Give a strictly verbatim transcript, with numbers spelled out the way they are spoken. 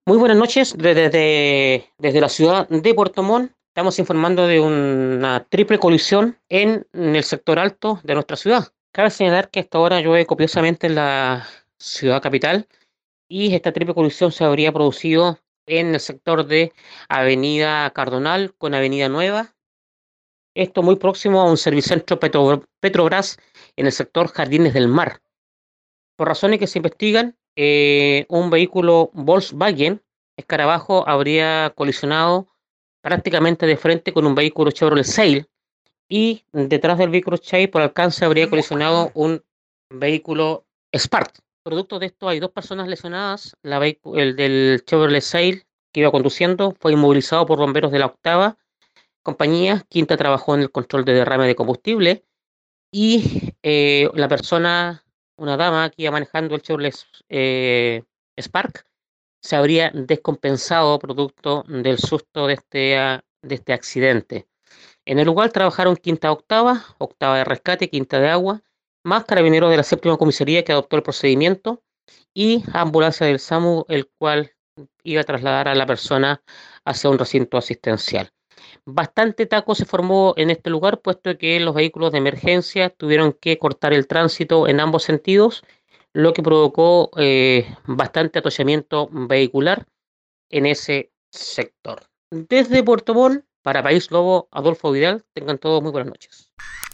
Muy buenas noches desde, desde, desde la ciudad de Puerto Montt. Estamos informando de una triple colisión en, el sector alto de nuestra ciudad. Cabe señalar que hasta ahora llueve copiosamente en la ciudad capital y esta triple colisión se habría producido en el sector de Avenida Cardonal con Avenida Nueva. Esto muy próximo a un servicentro Petro, Petrobras en el sector Jardines del Mar. Por razones que se investigan, eh, un vehículo Volkswagen Escarabajo habría colisionado prácticamente de frente con un vehículo Chevrolet Sail y detrás del vehículo Sail por alcance habría colisionado un vehículo Spark. Producto de esto hay dos personas lesionadas. La vehicu- el del Chevrolet Sail que iba conduciendo fue inmovilizado por bomberos de la octava compañía. Quinta trabajó en el control de derrame de combustible y eh, la persona, una dama que iba manejando el Chevrolet eh, Spark, se habría descompensado producto del susto de este, ah, de este accidente. En el lugar trabajaron quinta octava, octava de rescate, quinta de agua, más carabineros de la séptima comisaría que adoptó el procedimiento y ambulancia del SAMU, el cual iba a trasladar a la persona hacia un recinto asistencial. Bastante taco se formó en este lugar, puesto que los vehículos de emergencia tuvieron que cortar el tránsito en ambos sentidos, lo que provocó eh, bastante atollamiento vehicular en ese sector. Desde Puerto Montt, para País Lobo, Adolfo Vidal, tengan todos muy buenas noches.